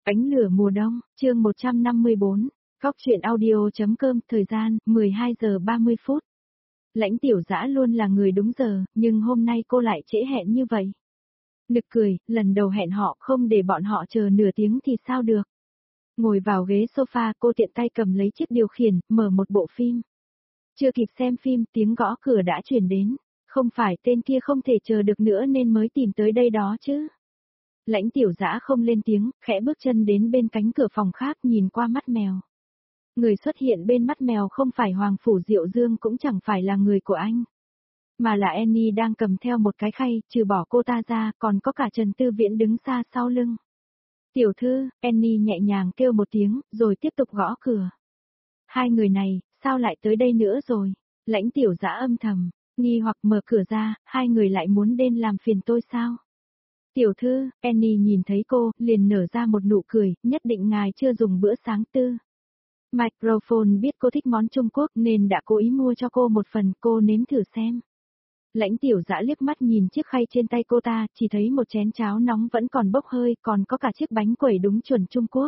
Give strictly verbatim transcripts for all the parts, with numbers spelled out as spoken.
Ánh lửa mùa đông, chương một trăm năm mươi bốn, Cóc truyện audio.com, thời gian, mười hai giờ ba mươi phút. Lãnh Tiểu Dã luôn là người đúng giờ, nhưng hôm nay cô lại trễ hẹn như vậy. Nực cười, lần đầu hẹn họ không để bọn họ chờ nửa tiếng thì sao được. Ngồi vào ghế sofa, cô tiện tay cầm lấy chiếc điều khiển, mở một bộ phim. Chưa kịp xem phim, tiếng gõ cửa đã truyền đến. Không phải tên kia không thể chờ được nữa nên mới tìm tới đây đó chứ. Lãnh Tiểu Dã không lên tiếng, khẽ bước chân đến bên cánh cửa phòng khác nhìn qua mắt mèo. Người xuất hiện bên mắt mèo không phải Hoàng Phủ Diệu Dương cũng chẳng phải là người của anh. Mà là Annie đang cầm theo một cái khay, trừ bỏ cô ta ra, còn có cả Trần Tư Viễn đứng xa sau lưng. Tiểu thư, Annie nhẹ nhàng kêu một tiếng, rồi tiếp tục gõ cửa. Hai người này, sao lại tới đây nữa rồi? Lãnh Tiểu Dã âm thầm, nghi hoặc mở cửa ra, hai người lại muốn đến làm phiền tôi sao? Tiểu thư, Annie nhìn thấy cô, liền nở ra một nụ cười, nhất định ngài chưa dùng bữa sáng tư. Microphone biết cô thích món Trung Quốc nên đã cố ý mua cho cô một phần, cô nếm thử xem. Lãnh Tiểu Dã liếc mắt nhìn chiếc khay trên tay cô ta, chỉ thấy một chén cháo nóng vẫn còn bốc hơi, còn có cả chiếc bánh quẩy đúng chuẩn Trung Quốc.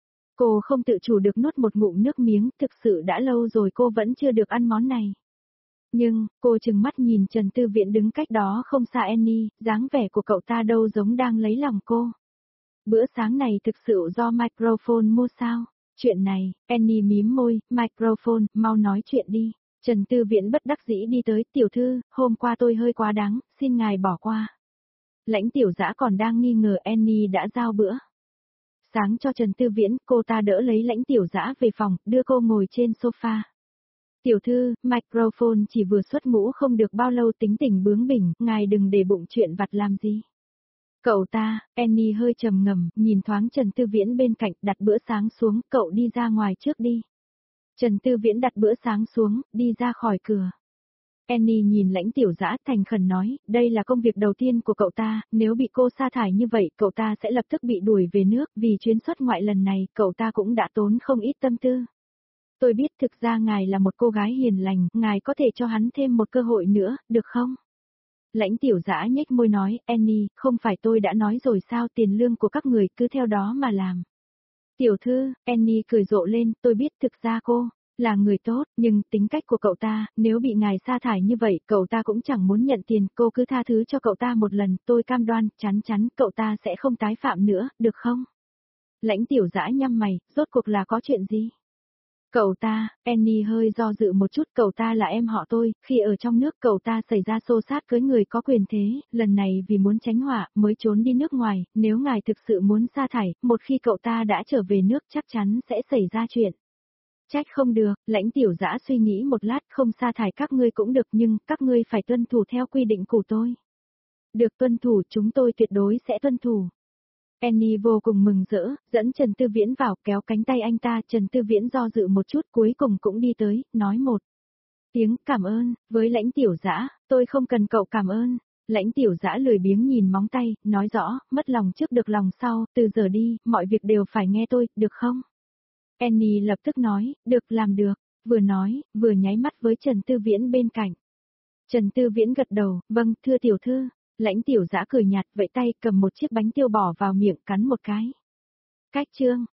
Cô không tự chủ được nuốt một ngụm nước miếng, thực sự đã lâu rồi cô vẫn chưa được ăn món này. Nhưng, cô chừng mắt nhìn Trần Tư Viễn đứng cách đó không xa Annie, dáng vẻ của cậu ta đâu giống đang lấy lòng cô. Bữa sáng này thực sự do Microphone mua sao? Chuyện này, Annie mím môi, Microphone, mau nói chuyện đi. Trần Tư Viễn bất đắc dĩ đi tới, tiểu thư, hôm qua tôi hơi quá đáng, xin ngài bỏ qua. Lãnh Tiểu Dã còn đang nghi ngờ Annie đã giao bữa sáng cho Trần Tư Viễn, cô ta đỡ lấy Lãnh Tiểu Dã về phòng, đưa cô ngồi trên sofa. Tiểu thư, Microphone chỉ vừa xuất ngũ không được bao lâu tính tình bướng bỉnh, ngài đừng để bụng chuyện vặt làm gì. Cậu ta, Annie hơi trầm ngầm, nhìn thoáng Trần Tư Viễn bên cạnh, đặt bữa sáng xuống, cậu đi ra ngoài trước đi. Trần Tư Viễn đặt bữa sáng xuống, đi ra khỏi cửa. Annie nhìn Lãnh Tiểu Dã thành khẩn nói, đây là công việc đầu tiên của cậu ta, nếu bị cô sa thải như vậy, cậu ta sẽ lập tức bị đuổi về nước, vì chuyến xuất ngoại lần này, cậu ta cũng đã tốn không ít tâm tư. Tôi biết thực ra ngài là một cô gái hiền lành, ngài có thể cho hắn thêm một cơ hội nữa, được không? Lãnh Tiểu Dã nhếch môi nói, Annie, không phải tôi đã nói rồi sao, tiền lương của các người cứ theo đó mà làm. Tiểu thư, Annie cười rộ lên, tôi biết thực ra cô là người tốt, nhưng tính cách của cậu ta, nếu bị ngài sa thải như vậy, cậu ta cũng chẳng muốn nhận tiền, cô cứ tha thứ cho cậu ta một lần, tôi cam đoan, chắn chắn, cậu ta sẽ không tái phạm nữa, được không? Lãnh Tiểu Dã nhăm mày, rốt cuộc là có chuyện gì? Cậu ta, Annie hơi do dự một chút, cậu ta là em họ tôi, khi ở trong nước cậu ta xảy ra xô xát với người có quyền thế, lần này vì muốn tránh họa, mới trốn đi nước ngoài, nếu ngài thực sự muốn sa thải, một khi cậu ta đã trở về nước chắc chắn sẽ xảy ra chuyện. Trách không được, Lãnh Tiểu Dã suy nghĩ một lát, không sa thải các ngươi cũng được nhưng, các ngươi phải tuân thủ theo quy định của tôi. Được tuân thủ, chúng tôi tuyệt đối sẽ tuân thủ. Annie vô cùng mừng rỡ, dẫn Trần Tư Viễn vào, kéo cánh tay anh ta, Trần Tư Viễn do dự một chút cuối cùng cũng đi tới, nói một tiếng cảm ơn, với Lãnh Tiểu Dã, tôi không cần cậu cảm ơn. Lãnh Tiểu Dã lười biếng nhìn móng tay, nói rõ, mất lòng trước được lòng sau, từ giờ đi, mọi việc đều phải nghe tôi, được không? Annie lập tức nói, được làm được, vừa nói, vừa nháy mắt với Trần Tư Viễn bên cạnh. Trần Tư Viễn gật đầu, vâng, thưa tiểu thư. Lãnh Tiểu Dã cười nhạt, vẫy tay cầm một chiếc bánh tiêu bỏ vào miệng cắn một cái. Cách chương